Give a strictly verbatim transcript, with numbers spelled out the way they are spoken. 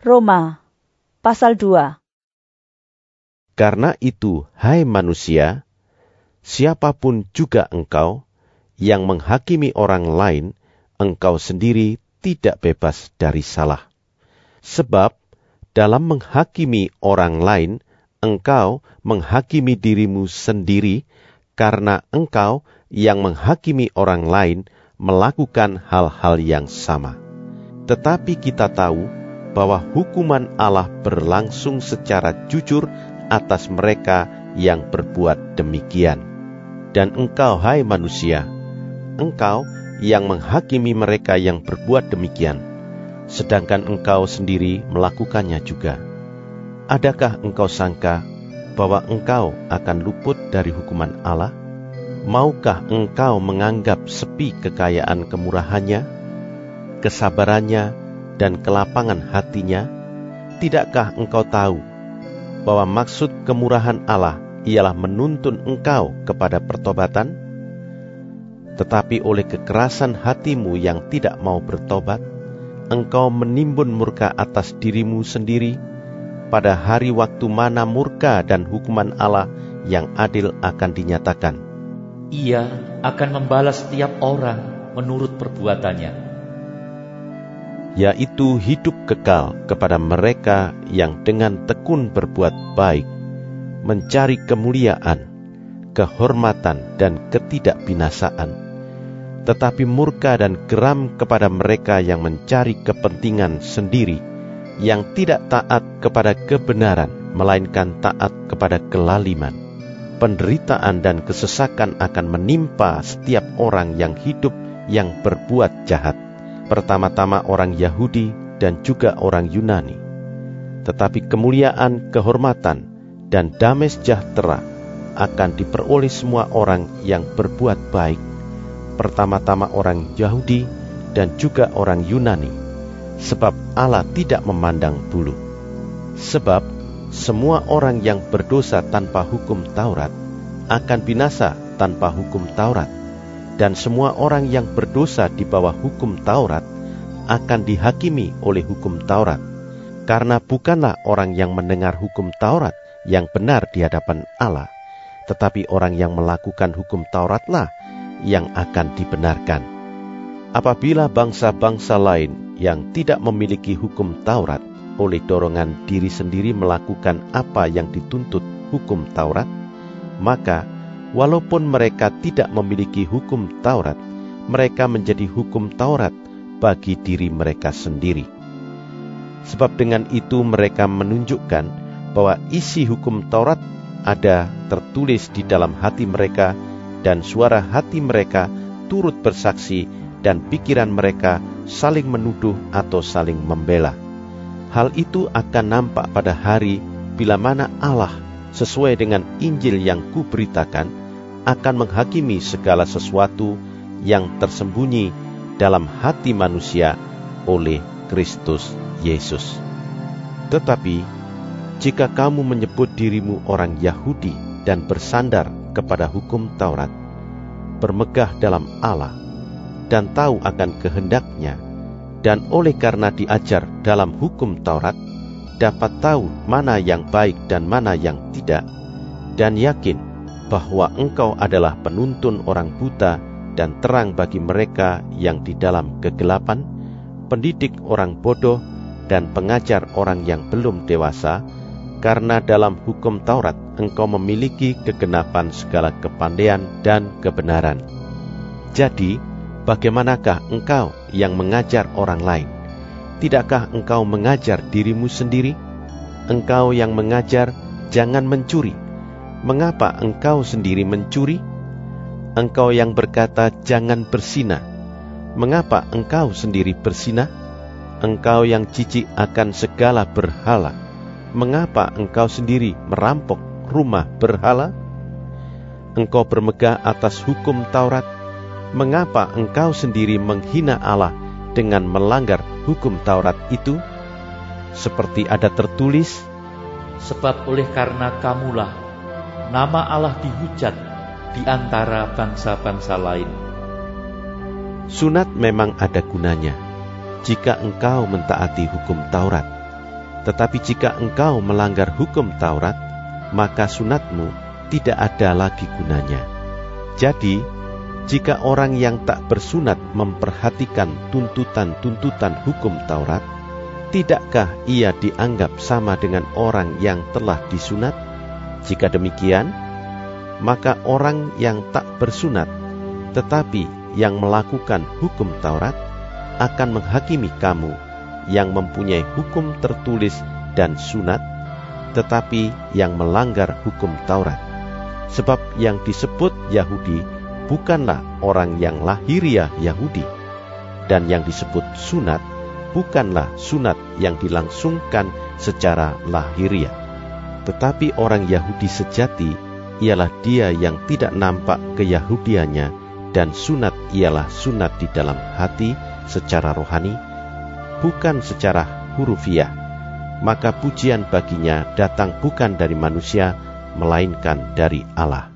Roma, pasal dua. Karena itu, hai manusia, siapapun juga engkau yang menghakimi orang lain, engkau sendiri tidak bebas dari salah. Sebab dalam menghakimi orang lain, engkau menghakimi dirimu sendiri, karena engkau yang menghakimi orang lain melakukan hal-hal yang sama. Tetapi kita tahu bahwa hukuman Allah berlangsung secara jujur atas mereka yang berbuat demikian. Dan engkau, hai manusia, engkau yang menghakimi mereka yang berbuat demikian, sedangkan engkau sendiri melakukannya juga. Adakah engkau sangka bahwa engkau akan luput dari hukuman Allah? Maukah engkau menganggap sepi kekayaan kemurahannya, kesabarannya, dan kelapangan hatinya? Tidakkah engkau tahu bahwa maksud kemurahan Allah ialah menuntun engkau kepada pertobatan? Tetapi oleh kekerasan hatimu yang tidak mau bertobat, engkau menimbun murka atas dirimu sendiri, pada hari waktu mana murka dan hukuman Allah yang adil akan dinyatakan. Ia akan membalas setiap orang menurut perbuatannya, yaitu hidup kekal kepada mereka yang dengan tekun berbuat baik, mencari kemuliaan, kehormatan, dan ketidakbinasaan. Tetapi murka dan geram kepada mereka yang mencari kepentingan sendiri, yang tidak taat kepada kebenaran, melainkan taat kepada kelaliman. Penderitaan dan kesesakan akan menimpa setiap orang yang hidup yang berbuat jahat, pertama-tama orang Yahudi dan juga orang Yunani. Tetapi kemuliaan, kehormatan, dan damai sejahtera akan diperoleh semua orang yang berbuat baik, pertama-tama orang Yahudi dan juga orang Yunani, sebab Allah tidak memandang bulu. Sebab semua orang yang berdosa tanpa hukum Taurat akan binasa tanpa hukum Taurat, dan semua orang yang berdosa di bawah hukum Taurat akan dihakimi oleh hukum Taurat, karena bukanlah orang yang mendengar hukum Taurat yang benar di hadapan Allah, tetapi orang yang melakukan hukum Tauratlah yang akan dibenarkan. Apabila bangsa-bangsa lain yang tidak memiliki hukum Taurat oleh dorongan diri sendiri melakukan apa yang dituntut hukum Taurat, maka walaupun mereka tidak memiliki hukum Taurat, mereka menjadi hukum Taurat bagi diri mereka sendiri. Sebab dengan itu mereka menunjukkan bahwa isi hukum Taurat ada tertulis di dalam hati mereka, dan suara hati mereka turut bersaksi, dan pikiran mereka saling menuduh atau saling membela. Hal itu akan nampak pada hari bila mana Allah sesuai dengan Injil yang kuberitakan akan menghakimi segala sesuatu yang tersembunyi dalam hati manusia oleh Kristus Yesus. Tetapi jika kamu menyebut dirimu orang Yahudi dan bersandar kepada hukum Taurat, bermegah dalam Allah, dan tahu akan kehendaknya, dan oleh karena diajar dalam hukum Taurat, dapat tahu mana yang baik dan mana yang tidak, dan yakin bahwa engkau adalah penuntun orang buta dan terang bagi mereka yang di dalam kegelapan, pendidik orang bodoh dan pengajar orang yang belum dewasa, karena dalam hukum Taurat engkau memiliki kegenapan segala kepandaian dan kebenaran. Jadi, bagaimanakah engkau yang mengajar orang lain? Tidakkah engkau mengajar dirimu sendiri? Engkau yang mengajar, jangan mencuri. Mengapa engkau sendiri mencuri? Engkau yang berkata, jangan bersinah. Mengapa engkau sendiri bersinah? Engkau yang jijik akan segala berhala. Mengapa engkau sendiri merampok rumah berhala? Engkau bermegah atas hukum Taurat. Mengapa engkau sendiri menghina Allah dengan melanggar hukum Taurat itu? Seperti ada tertulis, sebab oleh karena kamulah nama Allah dihujat di antara bangsa-bangsa lain. Sunat memang ada gunanya jika engkau mentaati hukum Taurat, Tetapi jika engkau melanggar hukum Taurat, maka sunatmu tidak ada lagi gunanya. Jadi, jika orang yang tak bersunat memperhatikan tuntutan-tuntutan hukum Taurat, tidakkah ia dianggap sama dengan orang yang telah disunat? Jika demikian, maka orang yang tak bersunat, tetapi yang melakukan hukum Taurat, akan menghakimi kamu yang mempunyai hukum tertulis dan sunat, tetapi yang melanggar hukum Taurat. Sebab yang disebut Yahudi bukanlah orang yang lahiriah Yahudi, dan yang disebut sunat bukanlah sunat yang dilangsungkan secara lahiriah. Tetapi orang Yahudi sejati ialah dia yang tidak nampak keyahudiannya, dan sunat ialah sunat di dalam hati secara rohani, bukan secara hurufiah. Maka pujian baginya datang bukan dari manusia, melainkan dari Allah.